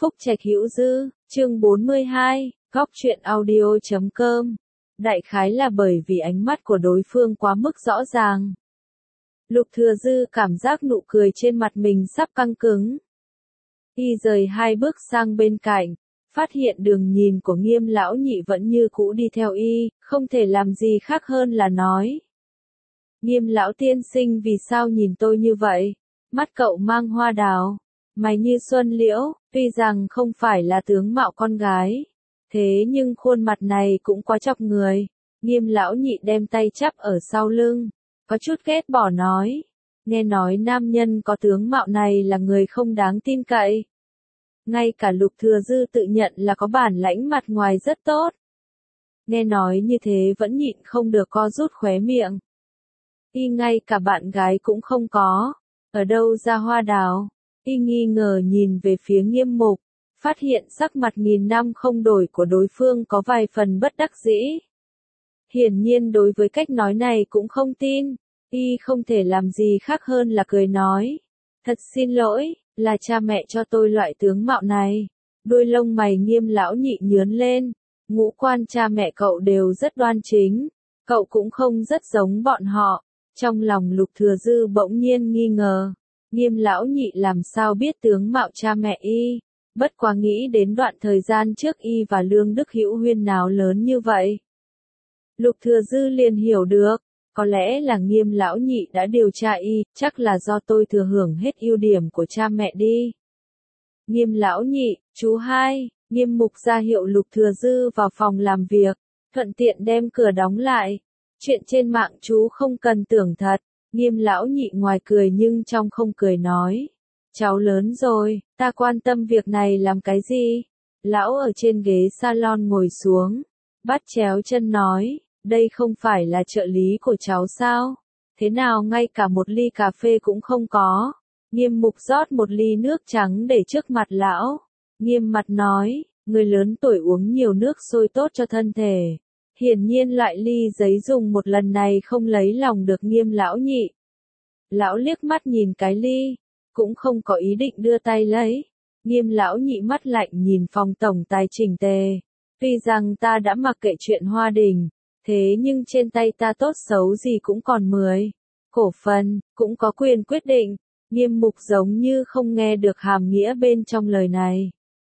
Phúc Trạch Hữu Dư, chương 42, góc truyện audio.com. Đại khái là bởi vì ánh mắt của đối phương quá mức rõ ràng. Lục Thừa Dư cảm giác nụ cười trên mặt mình sắp căng cứng. Y rời 2 bước sang bên cạnh, phát hiện đường nhìn của Nghiêm lão nhị vẫn như cũ đi theo y, không thể làm gì khác hơn là nói. Nghiêm lão tiên sinh, vì sao nhìn tôi như vậy? Mắt cậu mang hoa đào, mày như xuân liễu, tuy rằng không phải là tướng mạo con gái, thế nhưng khuôn mặt này cũng quá chọc người. Nghiêm lão nhị đem tay chắp ở sau lưng, có chút ghét bỏ nói. Nghe nói nam nhân có tướng mạo này là người không đáng tin cậy. Ngay cả Lục Thừa Dư tự nhận là có bản lãnh, mặt ngoài rất tốt. Nghe nói như thế vẫn nhịn không được co rút khóe miệng. Y ngay cả bạn gái cũng không có, ở đâu ra hoa đào? Y nghi ngờ nhìn về phía Nghiêm Mục, phát hiện sắc mặt nghìn năm không đổi của đối phương có vài phần bất đắc dĩ. Hiển nhiên đối với cách nói này cũng không tin, Y không thể làm gì khác hơn là cười nói. Thật xin lỗi, là cha mẹ cho tôi loại tướng mạo này. Đuôi lông mày Nghiêm lão nhị nhướn lên, ngũ quan cha mẹ cậu đều rất đoan chính, cậu cũng không rất giống bọn họ. Trong lòng Lục Thừa Dư bỗng nhiên nghi ngờ, Nghiêm lão nhị làm sao biết tướng mạo cha mẹ Y, bất quá nghĩ đến đoạn thời gian trước Y và Lương Đức Hữu huyên náo lớn như vậy. Lục Thừa Dư liền hiểu được, có lẽ là Nghiêm lão nhị đã điều tra Y, chắc là do tôi thừa hưởng hết ưu điểm của cha mẹ đi. Nghiêm lão nhị, chú hai, Nghiêm Mục ra hiệu Lục Thừa Dư vào phòng làm việc, thuận tiện đem cửa đóng lại. Chuyện trên mạng chú không cần tưởng thật. Nghiêm lão nhị ngoài cười nhưng trong không cười nói. Cháu lớn rồi, ta quan tâm việc này làm cái gì? Lão ở trên ghế salon ngồi xuống, bắt chéo chân nói, đây không phải là trợ lý của cháu sao? Thế nào ngay cả một ly cà phê cũng không có? Nghiêm Mục rót một ly nước trắng để trước mặt lão. Nghiêm mặt nói, người lớn tuổi uống nhiều nước sôi tốt cho thân thể. Hiển nhiên loại ly giấy dùng một lần này không lấy lòng được Nghiêm lão nhị. Lão liếc mắt nhìn cái ly, cũng không có ý định đưa tay lấy. Nghiêm lão nhị mắt lạnh nhìn phòng tổng tài chỉnh tề. Tuy rằng ta đã mặc kệ chuyện Hoa Đình, thế nhưng trên tay ta tốt xấu gì cũng còn 10 cổ phần, cũng có quyền quyết định. Nghiêm Mục giống như không nghe được hàm nghĩa bên trong lời này.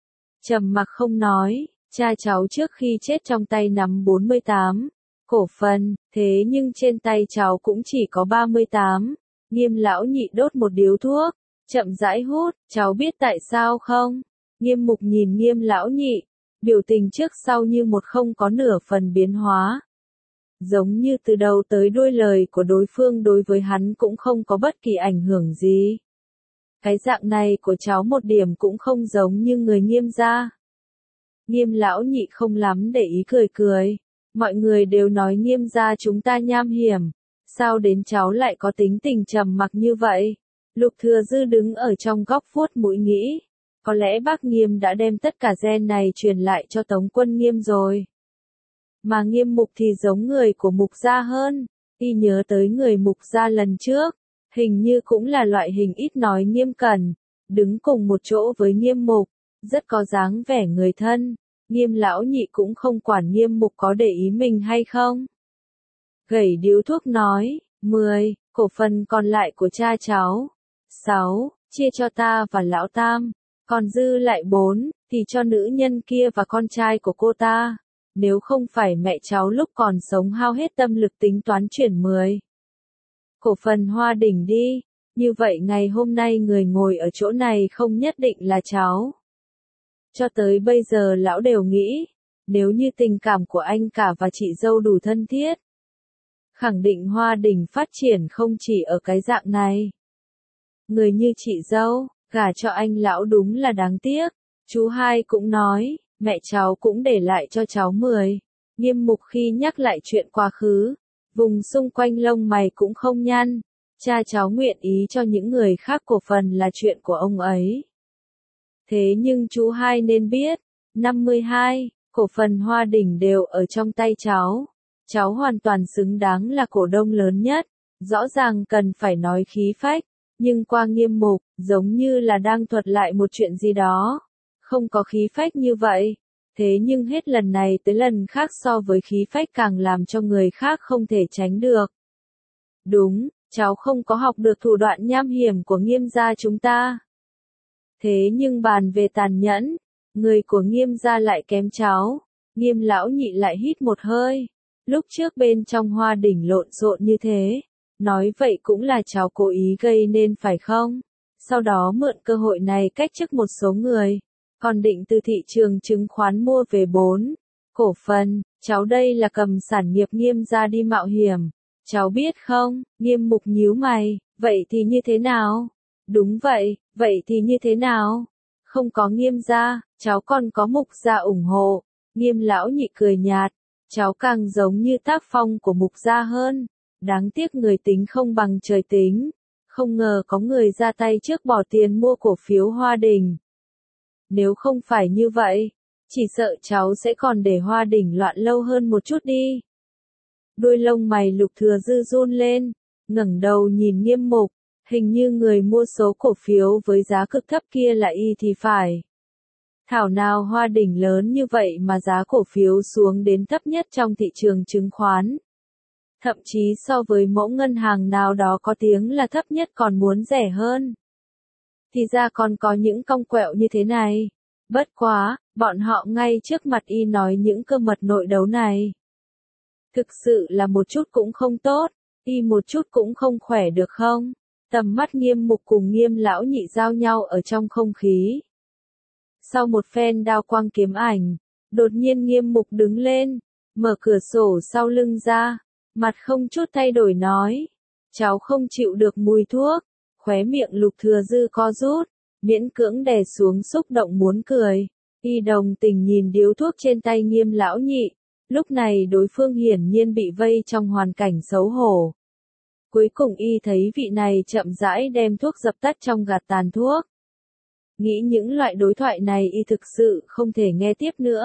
Trầm mặc không nói. Cha cháu trước khi chết trong tay nắm 48 cổ phần, thế nhưng trên tay cháu cũng chỉ có 38. Nghiêm lão nhị đốt một điếu thuốc, chậm rãi hút, cháu biết tại sao không? Nghiêm Mục nhìn Nghiêm lão nhị, biểu tình trước sau như một không có nửa phần biến hóa. Giống như từ đầu tới đuôi lời của đối phương đối với hắn cũng không có bất kỳ ảnh hưởng gì. Cái dạng này của cháu một điểm cũng không giống như người Nghiêm gia. Nghiêm lão nhị không lắm để ý cười cười. Mọi người đều nói Nghiêm gia chúng ta nham hiểm. Sao đến cháu lại có tính tình trầm mặc như vậy? Lục Thừa Dư đứng ở trong góc vuốt mũi nghĩ. Có lẽ bác Nghiêm đã đem tất cả gen này truyền lại cho Tống quân Nghiêm rồi. Mà Nghiêm Mục thì giống người của Mục gia hơn. Y nhớ tới người Mục gia lần trước. Hình như cũng là loại hình ít nói nghiêm cẩn. Đứng cùng một chỗ với Nghiêm Mục. Rất có dáng vẻ người thân. Nghiêm lão nhị cũng không quản Nghiêm Mục có để ý mình hay không. Gẩy điếu thuốc nói, 10 cổ phần còn lại của cha cháu. 6 chia cho ta và lão tam. Còn dư lại 4 thì cho nữ nhân kia và con trai của cô ta. Nếu không phải mẹ cháu lúc còn sống hao hết tâm lực tính toán chuyển 10 cổ phần Hoa Đỉnh đi. Như vậy ngày hôm nay người ngồi ở chỗ này không nhất định là cháu. Cho tới bây giờ lão đều nghĩ, nếu như tình cảm của anh cả và chị dâu đủ thân thiết, khẳng định Hoa Đình phát triển không chỉ ở cái dạng này. Người như chị dâu, gả cho anh lão đúng là đáng tiếc. Chú hai cũng nói, mẹ cháu cũng để lại cho cháu 10. Nghiêm Mục khi nhắc lại chuyện quá khứ, vùng xung quanh lông mày cũng không nhăn. Cha cháu nguyện ý cho những người khác cổ phần là chuyện của ông ấy. Thế nhưng chú hai nên biết, 52 cổ phần Hoa Đỉnh đều ở trong tay cháu. Cháu hoàn toàn xứng đáng là cổ đông lớn nhất. Rõ ràng cần phải nói khí phách, nhưng qua Nghiêm Mục, giống như là đang thuật lại một chuyện gì đó. không có khí phách như vậy. Thế nhưng hết lần này tới lần khác so với khí phách càng làm cho người khác không thể tránh được. Đúng, cháu không có học được thủ đoạn nham hiểm của Nghiêm gia chúng ta. Thế nhưng bàn về tàn nhẫn, người của Nghiêm gia lại kém cháu. Nghiêm lão nhị lại hít một hơi. Lúc trước bên trong Hoa Đỉnh lộn xộn như thế, nói vậy cũng là cháu cố ý gây nên phải không? Sau đó mượn cơ hội này cách chức một số người, còn định từ thị trường chứng khoán mua về 4 cổ phần, cháu đây là cầm sản nghiệp Nghiêm gia đi mạo hiểm. Cháu biết không? Nghiêm Mục nhíu mày, vậy thì như thế nào? Đúng vậy, vậy thì như thế nào? Không có Nghiêm gia, cháu còn có Mục gia ủng hộ. Nghiêm lão nhị cười nhạt, cháu càng giống như tác phong của Mục gia hơn. Đáng tiếc người tính không bằng trời tính. Không ngờ có người ra tay trước bỏ tiền mua cổ phiếu Hoa Đỉnh. Nếu không phải như vậy, chỉ sợ cháu sẽ còn để Hoa Đỉnh loạn lâu hơn một chút đi. Đuôi lông mày Lục Thừa Dư run lên, ngẩng đầu nhìn Nghiêm Mục, hình như người mua số cổ phiếu với giá cực thấp kia là y thì phải. Thảo nào Hoa Đỉnh lớn như vậy mà giá cổ phiếu xuống đến thấp nhất trong thị trường chứng khoán. Thậm chí so với mẫu ngân hàng nào đó có tiếng là thấp nhất còn muốn rẻ hơn. Thì ra còn có những cong quẹo như thế này. Bất quá, bọn họ ngay trước mặt y nói những cơ mật nội đấu này. Thực sự là một chút cũng không tốt, y một chút cũng không khỏe được không? Tầm mắt Nghiêm Mục cùng Nghiêm lão nhị giao nhau ở trong không khí. Sau một phen đao quang kiếm ảnh, đột nhiên Nghiêm Mục đứng lên, mở cửa sổ sau lưng ra, mặt không chút thay đổi nói. Cháu không chịu được mùi thuốc, khóe miệng Lục Thừa Dư co rút, miễn cưỡng đè xuống xúc động muốn cười. Y đồng tình nhìn điếu thuốc trên tay Nghiêm lão nhị. Lúc này đối phương hiển nhiên bị vây trong hoàn cảnh xấu hổ. Cuối cùng y thấy vị này chậm rãi đem thuốc dập tắt trong gạt tàn thuốc. Nghĩ những loại đối thoại này y thực sự không thể nghe tiếp nữa.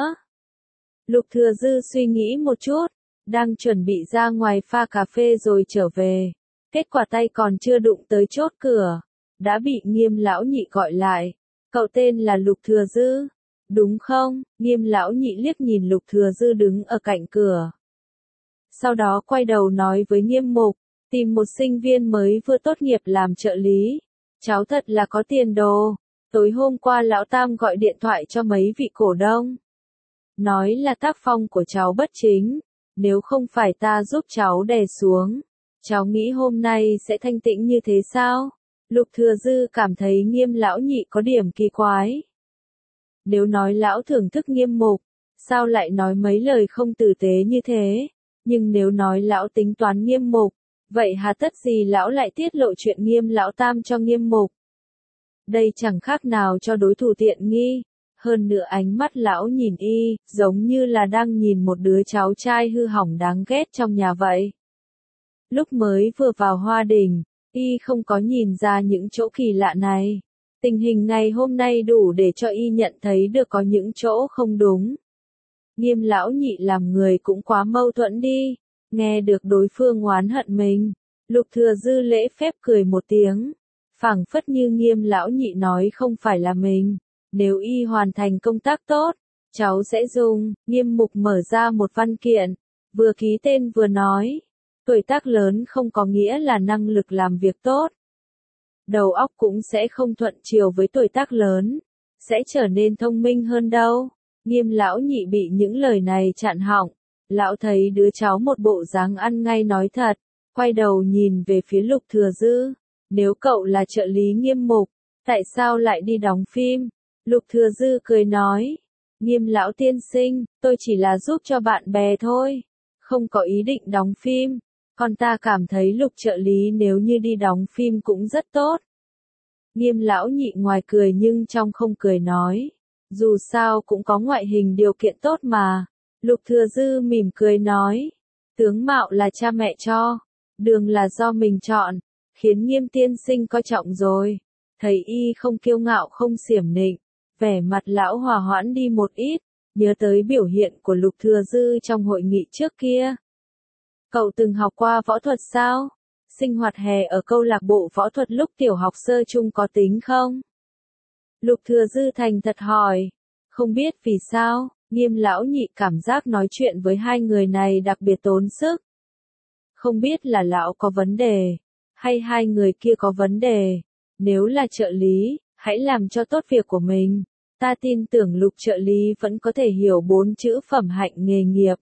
Lục Thừa Dư suy nghĩ một chút, đang chuẩn bị ra ngoài pha cà phê rồi trở về. Kết quả tay còn chưa đụng tới chốt cửa, đã bị Nghiêm lão nhị gọi lại. Cậu tên là Lục Thừa Dư, đúng không? Nghiêm lão nhị liếc nhìn Lục Thừa Dư đứng ở cạnh cửa. Sau đó quay đầu nói với Nghiêm Mục, tìm một sinh viên mới vừa tốt nghiệp làm trợ lý. Cháu thật là có tiền đồ. Tối hôm qua lão Tam gọi điện thoại cho mấy vị cổ đông. Nói là tác phong của cháu bất chính. Nếu không phải ta giúp cháu đè xuống, cháu nghĩ hôm nay sẽ thanh tĩnh như thế sao? Lục Thừa Dư cảm thấy Nghiêm lão nhị có điểm kỳ quái. Nếu nói lão thưởng thức Nghiêm Mục, sao lại nói mấy lời không tử tế như thế? Nhưng nếu nói lão tính toán Nghiêm Mục, vậy hà tất gì lão lại tiết lộ chuyện Nghiêm lão Tam cho Nghiêm Mục? Đây chẳng khác nào cho đối thủ tiện nghi. Hơn nữa ánh mắt lão nhìn y, giống như là đang nhìn một đứa cháu trai hư hỏng đáng ghét trong nhà vậy. Lúc mới vừa vào Hoa Đỉnh, y không có nhìn ra những chỗ kỳ lạ này. Tình hình ngày hôm nay đủ để cho y nhận thấy được có những chỗ không đúng. Nghiêm lão nhị làm người cũng quá mâu thuẫn đi. Nghe được đối phương oán hận mình, Lục Thừa Dư lễ phép cười một tiếng. Phảng phất như Nghiêm lão nhị nói không phải là mình. Nếu y hoàn thành công tác tốt, cháu sẽ dùng. Nghiêm Mục mở ra một văn kiện, vừa ký tên vừa nói. Tuổi tác lớn không có nghĩa là năng lực làm việc tốt. Đầu óc cũng sẽ không thuận chiều với tuổi tác lớn, sẽ trở nên thông minh hơn đâu. Nghiêm lão nhị bị những lời này chặn họng, lão thấy đứa cháu một bộ dáng ăn ngay nói thật, quay đầu nhìn về phía Lục Thừa Dư. Nếu cậu là trợ lý Nghiêm Mục, tại sao lại đi đóng phim? Lục Thừa Dư cười nói, Nghiêm lão tiên sinh, tôi chỉ là giúp cho bạn bè thôi, không có ý định đóng phim. Còn ta cảm thấy Lục trợ lý nếu như đi đóng phim cũng rất tốt. Nghiêm lão nhị ngoài cười nhưng trong không cười nói, dù sao cũng có ngoại hình điều kiện tốt mà. Lục Thừa Dư mỉm cười nói, tướng mạo là cha mẹ cho, đường là do mình chọn, khiến Nghiêm tiên sinh coi trọng rồi. Thấy y không kiêu ngạo không xiểm nịnh, vẻ mặt lão hòa hoãn đi một ít, nhớ tới biểu hiện của Lục Thừa Dư trong hội nghị trước kia. Cậu từng học qua võ thuật sao? Sinh hoạt hè ở câu lạc bộ võ thuật lúc tiểu học sơ chung có tính không? Lục Thừa Dư thành thật hỏi. Không biết vì sao, Nghiêm lão nhị cảm giác nói chuyện với hai người này đặc biệt tốn sức. Không biết là lão có vấn đề, hay hai người kia có vấn đề. Nếu là trợ lý, hãy làm cho tốt việc của mình. Ta tin tưởng Lục trợ lý vẫn có thể hiểu 4 chữ phẩm hạnh nghề nghiệp.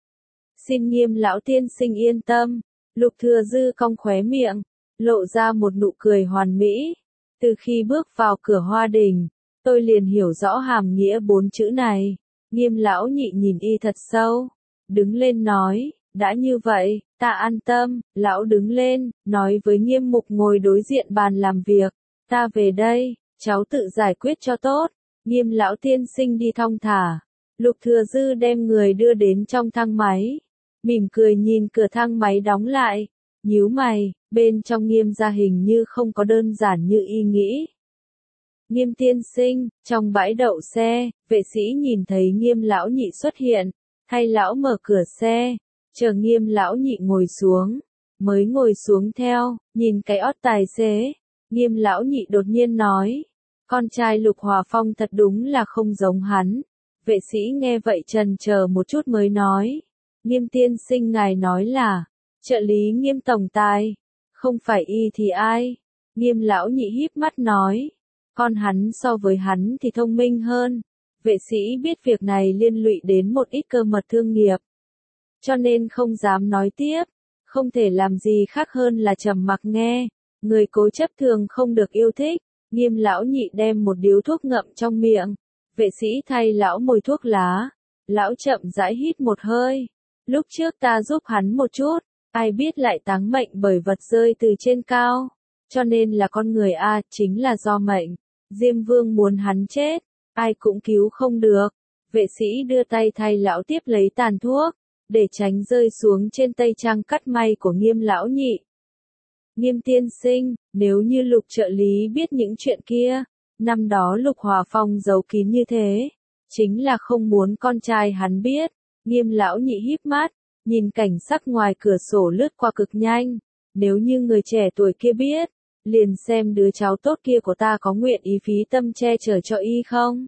Xin Nghiêm lão tiên sinh yên tâm. Lục Thừa Dư cong khóe miệng, lộ ra một nụ cười hoàn mỹ. Từ khi bước vào cửa Hoa Đình, tôi liền hiểu rõ hàm nghĩa 4 chữ này. Nghiêm lão nhị nhìn y thật sâu, đứng lên nói, đã như vậy, ta an tâm. Lão đứng lên, nói với Nghiêm Mục ngồi đối diện bàn làm việc, ta về đây, cháu tự giải quyết cho tốt. Nghiêm lão tiên sinh đi thong thả. Lục Thừa Dư đem người đưa đến trong thang máy, mỉm cười nhìn cửa thang máy đóng lại, nhíu mày, bên trong Nghiêm gia hình như không có đơn giản như y nghĩ. Nghiêm tiên sinh, trong bãi đậu xe, vệ sĩ nhìn thấy Nghiêm lão nhị xuất hiện, thay lão mở cửa xe, chờ Nghiêm lão nhị ngồi xuống, mới ngồi xuống theo, nhìn cái ót tài xế. Nghiêm lão nhị đột nhiên nói, con trai Lục Hòa Phong thật đúng là không giống hắn. Vệ sĩ nghe vậy chần chờ một chút mới nói, Nghiêm tiên sinh ngài nói là, trợ lý Nghiêm tổng tài, không phải y thì ai? Nghiêm lão nhị híp mắt nói, con hắn so với hắn thì thông minh hơn. Vệ sĩ biết việc này liên lụy đến một ít cơ mật thương nghiệp, cho nên không dám nói tiếp, không thể làm gì khác hơn là trầm mặc nghe. Người cố chấp thường không được yêu thích. Nghiêm lão nhị đem một điếu thuốc ngậm trong miệng, vệ sĩ thay lão mồi thuốc lá, lão chậm rãi hít một hơi. Lúc trước ta giúp hắn một chút, ai biết lại táng mệnh bởi vật rơi từ trên cao, cho nên là con người a, chính là do mệnh. Diêm Vương muốn hắn chết, ai cũng cứu không được. Vệ sĩ đưa tay thay lão tiếp lấy tàn thuốc, để tránh rơi xuống trên tay trang cắt may của Nghiêm lão nhị. Nghiêm tiên sinh, nếu như Lục trợ lý biết những chuyện kia, năm đó Lục Hòa Phong giấu kín như thế, chính là không muốn con trai hắn biết. Nghiêm lão nhị híp mắt, nhìn cảnh sắc ngoài cửa sổ lướt qua cực nhanh. Nếu như người trẻ tuổi kia biết, liền xem đứa cháu tốt kia của ta có nguyện ý phí tâm che chở cho y không.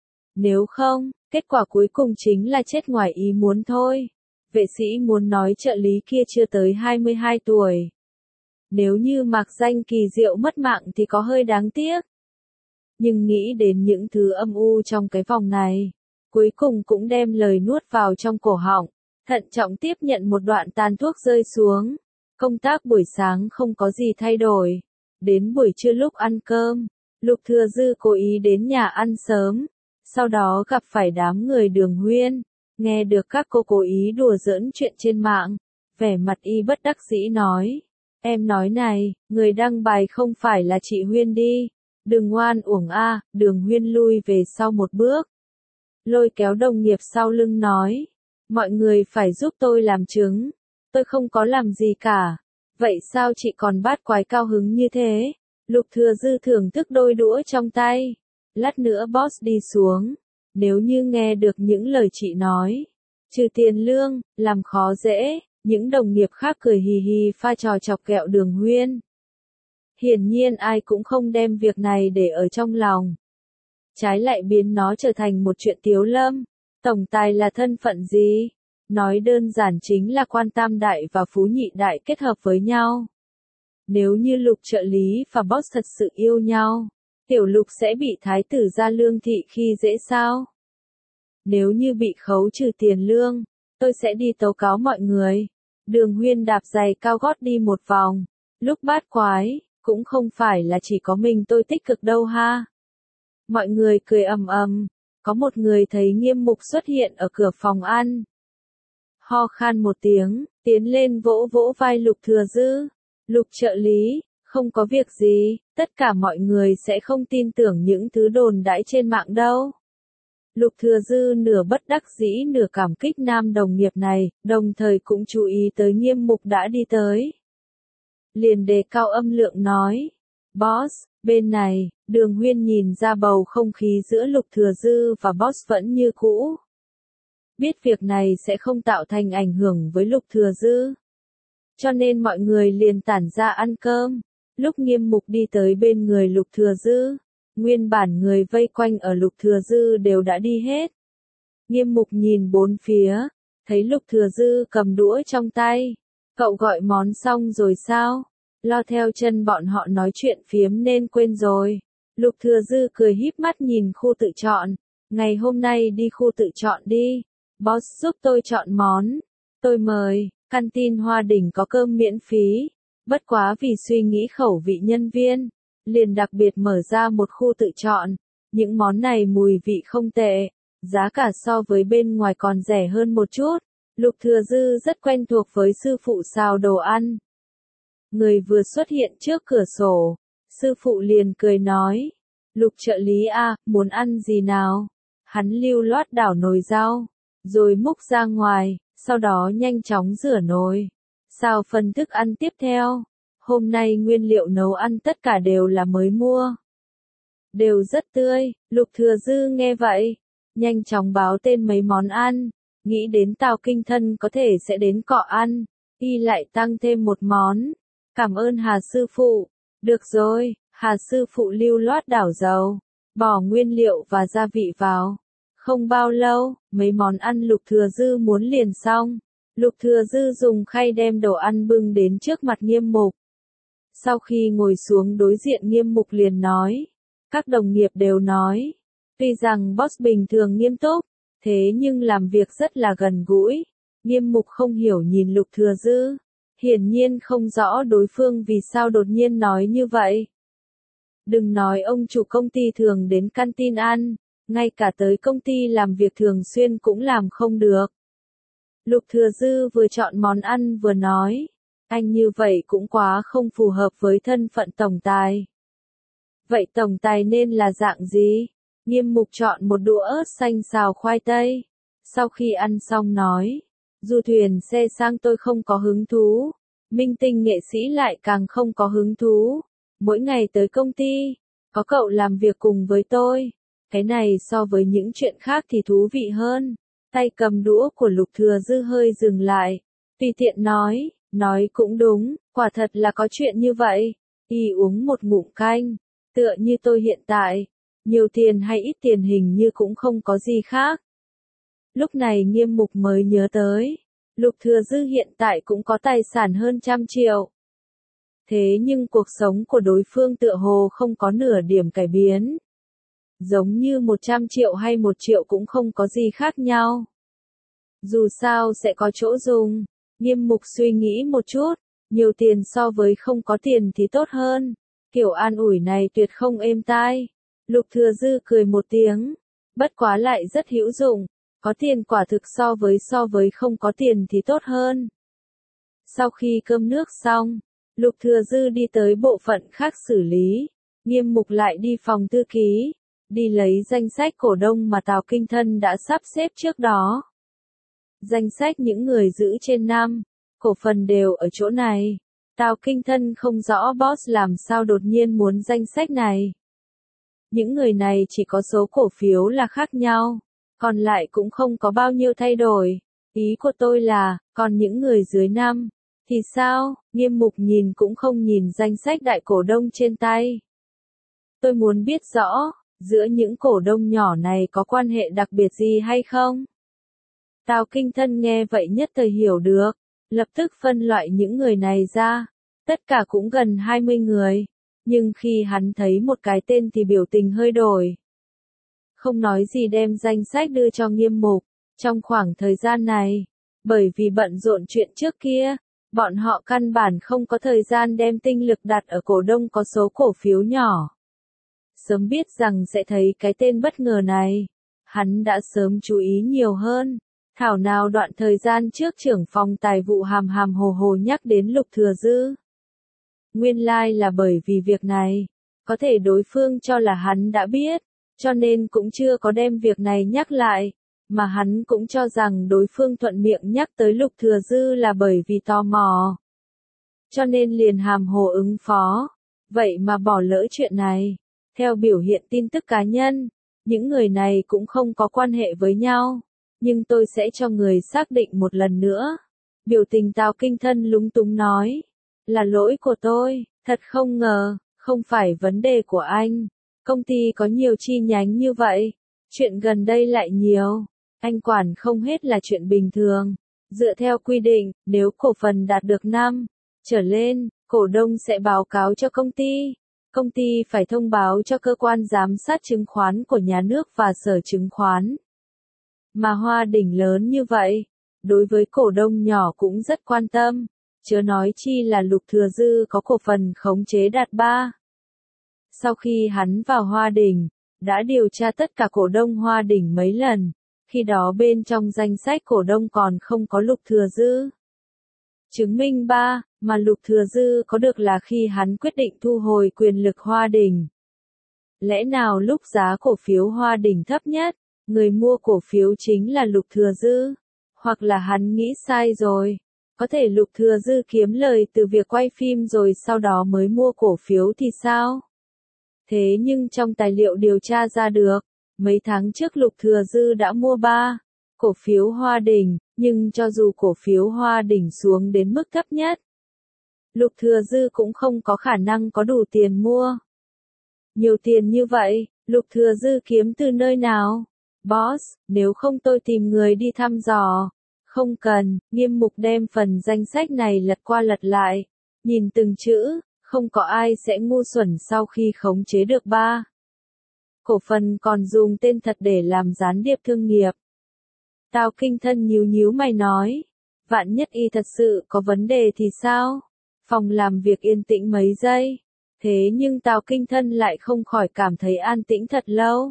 Nếu không, kết quả cuối cùng chính là chết ngoài ý muốn thôi. Vệ sĩ muốn nói trợ lý kia chưa tới 22 tuổi. Nếu như mạc danh kỳ diệu mất mạng thì có hơi đáng tiếc. Nhưng nghĩ đến những thứ âm u trong cái vòng này, cuối cùng cũng đem lời nuốt vào trong cổ họng, thận trọng tiếp nhận một đoạn tàn thuốc rơi xuống. Công tác buổi sáng không có gì thay đổi. Đến buổi trưa lúc ăn cơm, Lục Thừa Dư cố ý đến nhà ăn sớm, sau đó gặp phải đám người Đường Huyên, nghe được các cô cố ý đùa giỡn chuyện trên mạng, vẻ mặt y bất đắc dĩ nói. Em nói này, người đăng bài không phải là chị Huyên đi, đừng oan uổng a. Đường Huyên lui về sau một bước, lôi kéo đồng nghiệp sau lưng nói, mọi người phải giúp tôi làm chứng, tôi không có làm gì cả. Vậy sao chị còn bát quái cao hứng như thế? Lục Thừa Dư thưởng thức đôi đũa trong tay. Lát nữa boss đi xuống, nếu như nghe được những lời chị nói, trừ tiền lương, làm khó dễ. Những đồng nghiệp khác cười hì hì pha trò chọc ghẹo Đường Huyên. Hiển nhiên ai cũng không đem việc này để ở trong lòng. Trái lại biến nó trở thành một chuyện tiếu lâm. Tổng tài là thân phận gì? Nói đơn giản chính là quan tam đại và phú nhị đại kết hợp với nhau. Nếu như Lục trợ lý và boss thật sự yêu nhau, tiểu Lục sẽ bị thái tử gia Lương thị khi dễ sao? Nếu như bị khấu trừ tiền lương, tôi sẽ đi tố cáo mọi người. Đường Huyên đạp giày cao gót đi một vòng. Lúc bát quái, cũng không phải là chỉ có mình tôi tích cực đâu ha. Mọi người cười ầm ầm. Có một người thấy Nghiêm Mục xuất hiện ở cửa phòng ăn. Ho khan một tiếng, tiến lên vỗ vỗ vai Lục Thừa Dư. Lục trợ lý, không có việc gì, tất cả mọi người sẽ không tin tưởng những thứ đồn đãi trên mạng đâu. Lục Thừa Dư nửa bất đắc dĩ nửa cảm kích nam đồng nghiệp này, đồng thời cũng chú ý tới Nghiêm Mục đã đi tới. Liền đề cao âm lượng nói, boss, bên này. Đường Huyên nhìn ra bầu không khí giữa Lục Thừa Dư và boss vẫn như cũ. Biết việc này sẽ không tạo thành ảnh hưởng với Lục Thừa Dư, cho nên mọi người liền tản ra ăn cơm. Lúc Nghiêm Mục đi tới bên người Lục Thừa Dư, Nguyên bản người vây quanh ở Lục Thừa Dư đều đã đi hết. Nghiêm Mục nhìn bốn phía, thấy Lục Thừa Dư cầm đũa trong tay. Cậu gọi món xong rồi sao? Lo theo chân bọn họ nói chuyện phiếm nên quên rồi. Lục Thừa Dư cười híp mắt nhìn khu tự chọn. Ngày hôm nay đi khu tự chọn đi. Boss giúp tôi chọn món. Tôi mời, canteen Hoa Đỉnh có cơm miễn phí. Bất quá vì suy nghĩ khẩu vị nhân viên, liền đặc biệt mở ra một khu tự chọn. Những món này mùi vị không tệ, giá cả so với bên ngoài còn rẻ hơn một chút. Lục Thừa Dư rất quen thuộc với sư phụ xào đồ ăn. Người vừa xuất hiện trước cửa sổ, sư phụ liền cười nói, Lục trợ lý à, muốn ăn gì nào? Hắn lưu loát đảo nồi rau, rồi múc ra ngoài, sau đó nhanh chóng rửa nồi. Xào phần thức ăn tiếp theo. Hôm nay nguyên liệu nấu ăn tất cả đều là mới mua. Đều rất tươi. Lục Thừa Dư nghe vậy, nhanh chóng báo tên mấy món ăn. Nghĩ đến Tào Kinh Thân có thể sẽ đến cọ ăn, y lại tăng thêm một món. Cảm ơn Hà sư phụ. Được rồi, Hà sư phụ lưu loát đảo dầu, bỏ nguyên liệu và gia vị vào. Không bao lâu, mấy món ăn Lục Thừa Dư muốn liền xong. Lục Thừa Dư dùng khay đem đồ ăn bưng đến trước mặt Nghiêm Mục. Sau khi ngồi xuống đối diện Nghiêm Mục liền nói, các đồng nghiệp đều nói, tuy rằng boss bình thường nghiêm túc, thế nhưng làm việc rất là gần gũi. Nghiêm Mục không hiểu nhìn Lục Thừa Dư, hiển nhiên không rõ đối phương vì sao đột nhiên nói như vậy. Đừng nói ông chủ công ty thường đến canteen ăn, ngay cả tới công ty làm việc thường xuyên cũng làm không được. Lục Thừa Dư vừa chọn món ăn vừa nói, anh như vậy cũng quá không phù hợp với thân phận tổng tài. Vậy tổng tài nên là dạng gì? Nghiêm Mục chọn một đũa ớt xanh xào khoai tây. Sau khi ăn xong nói, du thuyền xe sang tôi không có hứng thú, minh tinh nghệ sĩ lại càng không có hứng thú. Mỗi ngày tới công ty, có cậu làm việc cùng với tôi. Cái này so với những chuyện khác thì thú vị hơn. Tay cầm đũa của Lục Thừa Dư hơi dừng lại. Tùy tiện nói cũng đúng, quả thật là có chuyện như vậy. Y uống một ngụm canh, tựa như tôi hiện tại, nhiều tiền hay ít tiền hình như cũng không có gì khác. Lúc này Nghiêm Mục mới nhớ tới, Lục Thừa Dư hiện tại cũng có tài sản hơn 100 triệu. Thế nhưng cuộc sống của đối phương tựa hồ không có nửa điểm cải biến. Giống như 100 triệu hay 1 triệu cũng không có gì khác nhau. Dù sao sẽ có chỗ dùng. Nghiêm Mục suy nghĩ một chút, nhiều tiền so với không có tiền thì tốt hơn. Kiểu an ủi này tuyệt không êm tai. Lục Thừa Dư cười một tiếng, bất quá lại rất hữu dụng. Có tiền quả thực so với không có tiền thì tốt hơn. Sau khi cơm nước xong, Lục Thừa Dư đi tới bộ phận khác xử lý. Nghiêm Mục lại đi phòng thư ký, đi lấy danh sách cổ đông mà Tào Kinh Thân đã sắp xếp trước đó. Danh sách những người giữ trên 5 cổ phần đều ở chỗ này. Tào Kinh Thân không rõ boss làm sao đột nhiên muốn danh sách này. Những người này chỉ có số cổ phiếu là khác nhau, còn lại cũng không có bao nhiêu thay đổi. Ý của tôi là, còn những người dưới 5 thì sao? Nghiêm Mục nhìn cũng không nhìn danh sách đại cổ đông trên tay. Tôi muốn biết rõ, giữa những cổ đông nhỏ này có quan hệ đặc biệt gì hay không? Tào Kinh Thân nghe vậy nhất thời hiểu được, lập tức phân loại những người này ra. Tất cả cũng gần 20 người. Nhưng khi hắn thấy một cái tên thì biểu tình hơi đổi. Không nói gì đem danh sách đưa cho Nghiêm Mục. Trong khoảng thời gian này, bởi vì bận rộn chuyện trước kia, bọn họ căn bản không có thời gian đem tinh lực đặt ở cổ đông có số cổ phiếu nhỏ. Sớm biết rằng sẽ thấy cái tên bất ngờ này, hắn đã sớm chú ý nhiều hơn. Thảo nào đoạn thời gian trước trưởng phòng tài vụ hàm hàm hồ hồ nhắc đến Lục Thừa Dư. Nguyên lai là bởi vì việc này, có thể đối phương cho là hắn đã biết, cho nên cũng chưa có đem việc này nhắc lại, mà hắn cũng cho rằng đối phương thuận miệng nhắc tới Lục Thừa Dư là bởi vì tò mò. Cho nên liền hàm hồ ứng phó, vậy mà bỏ lỡ chuyện này. Theo biểu hiện tin tức cá nhân, những người này cũng không có quan hệ với nhau, nhưng tôi sẽ cho người xác định một lần nữa. Biểu tình Tào Kinh Thân lúng túng nói, là lỗi của tôi, thật không ngờ, không phải vấn đề của anh. Công ty có nhiều chi nhánh như vậy, chuyện gần đây lại nhiều, anh quản không hết là chuyện bình thường. Dựa theo quy định, nếu cổ phần đạt được 5 trở lên, cổ đông sẽ báo cáo cho công ty. Công ty phải thông báo cho cơ quan giám sát chứng khoán của nhà nước và sở chứng khoán. Mà Hoa Đỉnh lớn như vậy, đối với cổ đông nhỏ cũng rất quan tâm, chớ nói chi là Lục Thừa Dư có cổ phần khống chế đạt 3. Sau khi hắn vào Hoa Đỉnh, đã điều tra tất cả cổ đông Hoa Đỉnh mấy lần, khi đó bên trong danh sách cổ đông còn không có Lục Thừa Dư. Chứng minh 3, mà Lục Thừa Dư có được là khi hắn quyết định thu hồi quyền lực Hoa Đỉnh. Lẽ nào lúc giá cổ phiếu Hoa Đỉnh thấp nhất, người mua cổ phiếu chính là Lục Thừa Dư? Hoặc là hắn nghĩ sai rồi? Có thể Lục Thừa Dư kiếm lời từ việc quay phim rồi sau đó mới mua cổ phiếu thì sao? Thế nhưng trong tài liệu điều tra ra được, mấy tháng trước Lục Thừa Dư đã mua 3 cổ phiếu Hoa Đỉnh, nhưng cho dù cổ phiếu Hoa Đỉnh xuống đến mức thấp nhất, Lục Thừa Dư cũng không có khả năng có đủ tiền mua. Nhiều tiền như vậy, Lục Thừa Dư kiếm từ nơi nào? Boss, nếu không tôi tìm người đi thăm dò. Không cần, Nghiêm Mục đem phần danh sách này lật qua lật lại. Nhìn từng chữ, không có ai sẽ ngu xuẩn sau khi khống chế được 3 cổ phần còn dùng tên thật để làm gián điệp thương nghiệp. Tào Kinh Thân nhíu nhíu mày nói, vạn nhất y thật sự có vấn đề thì sao? Phòng làm việc yên tĩnh mấy giây. Thế nhưng Tào Kinh Thân lại không khỏi cảm thấy an tĩnh thật lâu.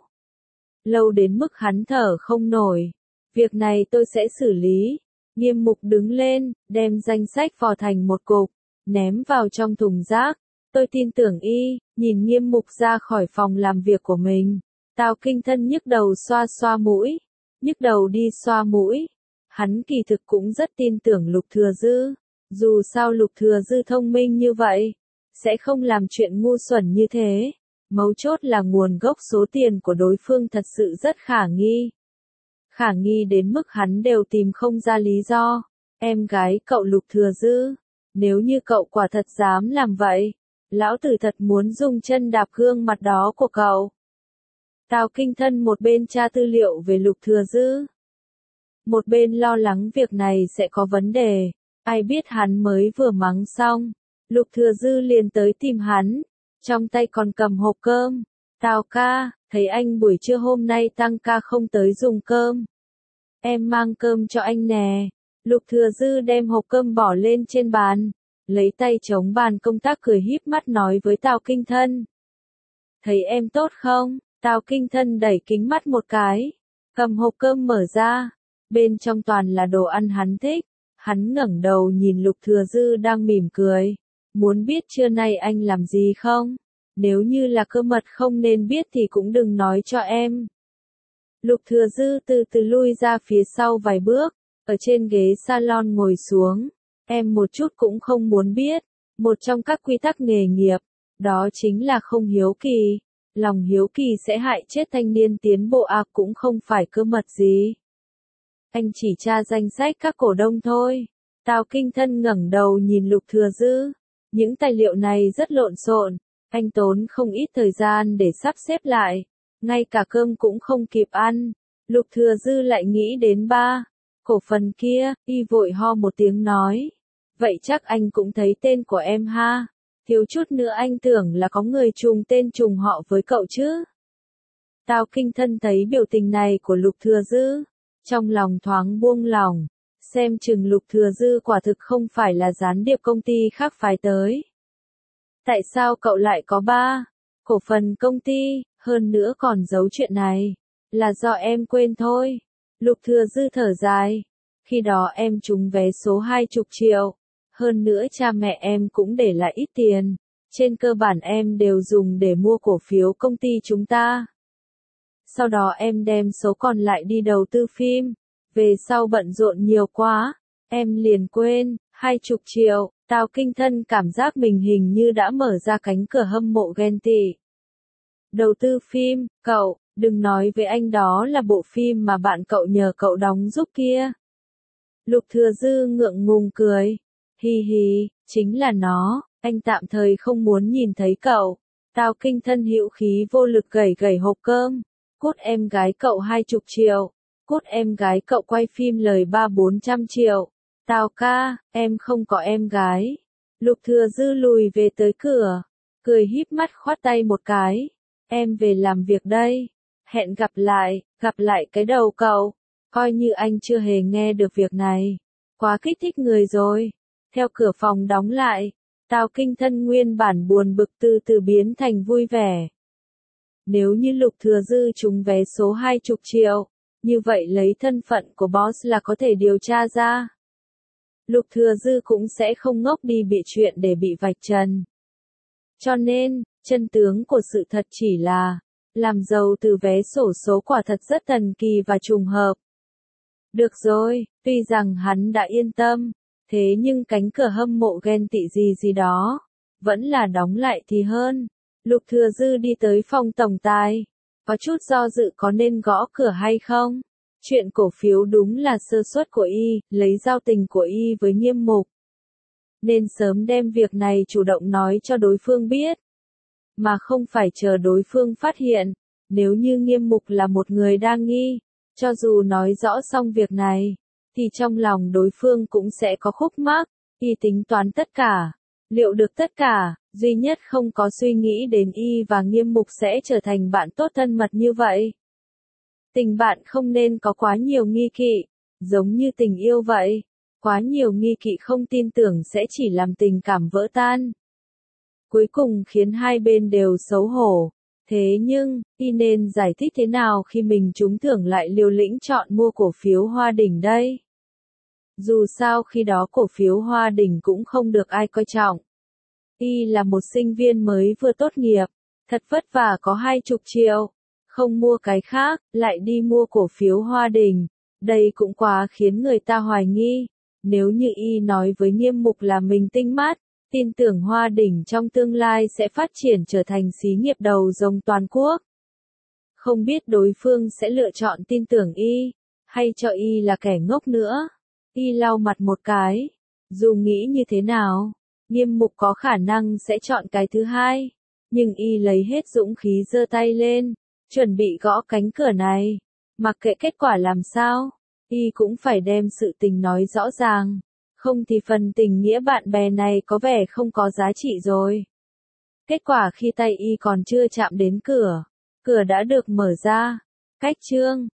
Lâu đến mức hắn thở không nổi. Việc này tôi sẽ xử lý. Nghiêm Mục đứng lên, đem danh sách vò thành một cục, ném vào trong thùng rác. Tôi tin tưởng y, nhìn Nghiêm Mục ra khỏi phòng làm việc của mình. Tào Kinh Thân nhức đầu xoa xoa mũi. Nhức đầu đi xoa mũi. Hắn kỳ thực cũng rất tin tưởng Lục Thừa Dư. Dù sao Lục Thừa Dư thông minh như vậy, sẽ không làm chuyện ngu xuẩn như thế. Mấu chốt là nguồn gốc số tiền của đối phương thật sự rất khả nghi. Khả nghi đến mức hắn đều tìm không ra lý do. Em gái cậu Lục Thừa Dư, nếu như cậu quả thật dám làm vậy, lão tử thật muốn dùng chân đạp gương mặt đó của cậu. Tào Kinh Thân một bên tra tư liệu về Lục Thừa Dư, một bên lo lắng việc này sẽ có vấn đề. Ai biết hắn mới vừa mắng xong, Lục Thừa Dư liền tới tìm hắn, trong tay còn cầm hộp cơm. Tào ca, thấy anh buổi trưa hôm nay tăng ca không tới dùng cơm. Em mang cơm cho anh nè. Lục Thừa Dư đem hộp cơm bỏ lên trên bàn, lấy tay chống bàn công tác cười híp mắt nói với Tào Kinh Thân. Thấy em tốt không? Tào Kinh Thân đẩy kính mắt một cái, cầm hộp cơm mở ra, bên trong toàn là đồ ăn hắn thích. Hắn ngẩng đầu nhìn Lục Thừa Dư đang mỉm cười. Muốn biết trưa nay anh làm gì không? Nếu như là cơ mật không nên biết thì cũng đừng nói cho em. Lục Thừa Dư từ từ lui ra phía sau vài bước, ở trên ghế salon ngồi xuống. Em một chút cũng không muốn biết. Một trong các quy tắc nghề nghiệp, đó chính là không hiếu kỳ. Lòng hiếu kỳ sẽ hại chết thanh niên tiến bộ cũng không phải cơ mật gì. Anh chỉ tra danh sách các cổ đông thôi. Tào Kinh Thân ngẩng đầu nhìn Lục Thừa Dư. Những tài liệu này rất lộn xộn. Anh tốn không ít thời gian để sắp xếp lại. Ngay cả cơm cũng không kịp ăn. Lục Thừa Dư lại nghĩ đến 3 cổ phần kia, y vội ho một tiếng nói. Vậy chắc anh cũng thấy tên của em ha. Thiếu chút nữa anh tưởng là có người trùng tên trùng họ với cậu chứ. Tào Kinh Thân thấy biểu tình này của Lục Thừa Dư, trong lòng thoáng buông lòng. Xem chừng Lục Thừa Dư quả thực không phải là gián điệp công ty khác phái tới. Tại sao cậu lại có 3 cổ phần công ty, hơn nữa còn giấu chuyện này? Là do em quên thôi. Lục Thừa Dư thở dài. Khi đó em trúng vé số 20 triệu. Hơn nữa cha mẹ em cũng để lại ít tiền. Trên cơ bản em đều dùng để mua cổ phiếu công ty chúng ta. Sau đó em đem số còn lại đi đầu tư phim. Về sau bận rộn nhiều quá, em liền quên. 20 triệu. Tào Kinh Thân cảm giác mình hình như đã mở ra cánh cửa hâm mộ ghen tị. Đầu tư phim, cậu, đừng nói với anh đó là bộ phim mà bạn cậu nhờ cậu đóng giúp kia. Lục Thừa Dư ngượng ngùng cười. Hi hi, chính là nó, anh tạm thời không muốn nhìn thấy cậu. Tào Kinh Thân hữu khí vô lực gẩy gẩy hộp cơm. Cút em gái cậu 20 triệu. Cút em gái cậu quay phim lời 300-400 triệu. Tào ca, em không có em gái. Lục Thừa Dư lùi về tới cửa. Cười híp mắt khoát tay một cái. Em về làm việc đây. Hẹn gặp lại cái đầu cậu. Coi như anh chưa hề nghe được việc này. Quá kích thích người rồi. Theo cửa phòng đóng lại, Tào Kinh Thân nguyên bản buồn bực từ từ biến thành vui vẻ. Nếu như Lục Thừa Dư trúng vé số 20 triệu, như vậy lấy thân phận của boss là có thể điều tra ra. Lục Thừa Dư cũng sẽ không ngốc đi bị chuyện để bị vạch trần. Cho nên, chân tướng của sự thật chỉ là, làm giàu từ vé xổ số quả thật rất thần kỳ và trùng hợp. Được rồi, tuy rằng hắn đã yên tâm, thế nhưng cánh cửa hâm mộ ghen tị gì đó, vẫn là đóng lại thì hơn. Lục Thừa Dư đi tới phòng tổng tài, có chút do dự có nên gõ cửa hay không. Chuyện cổ phiếu đúng là sơ suất của y, lấy giao tình của y với Nghiêm Mục. Nên sớm đem việc này chủ động nói cho đối phương biết, mà không phải chờ đối phương phát hiện. Nếu như Nghiêm Mục là một người đa nghi, cho dù nói rõ xong việc này, thì trong lòng đối phương cũng sẽ có khúc mắc. Y tính toán tất cả, liệu được tất cả, duy nhất không có suy nghĩ đến y và Nghiêm Mục sẽ trở thành bạn tốt thân mật như vậy. Tình bạn không nên có quá nhiều nghi kỵ, giống như tình yêu vậy. Quá nhiều nghi kỵ không tin tưởng sẽ chỉ làm tình cảm vỡ tan. Cuối cùng khiến hai bên đều xấu hổ. Thế nhưng, y nên giải thích thế nào khi mình trúng thưởng lại liều lĩnh chọn mua cổ phiếu Hoa Đỉnh đây? Dù sao khi đó cổ phiếu Hoa Đỉnh cũng không được ai coi trọng. Y là một sinh viên mới vừa tốt nghiệp, thật vất vả có 20 triệu. Không mua cái khác, lại đi mua cổ phiếu Hoa Đỉnh. Đây cũng quá khiến người ta hoài nghi. Nếu như y nói với Nghiêm Mục là mình tinh mắt, tin tưởng Hoa Đỉnh trong tương lai sẽ phát triển trở thành xí nghiệp đầu rồng toàn quốc. Không biết đối phương sẽ lựa chọn tin tưởng y, hay cho y là kẻ ngốc nữa. Y lau mặt một cái. Dù nghĩ như thế nào, Nghiêm Mục có khả năng sẽ chọn cái thứ hai. Nhưng y lấy hết dũng khí giơ tay lên, chuẩn bị gõ cánh cửa này. Mặc kệ kết quả làm sao, y cũng phải đem sự tình nói rõ ràng. Không thì phần tình nghĩa bạn bè này có vẻ không có giá trị rồi. Kết quả khi tay y còn chưa chạm đến cửa, cửa đã được mở ra. Cách chương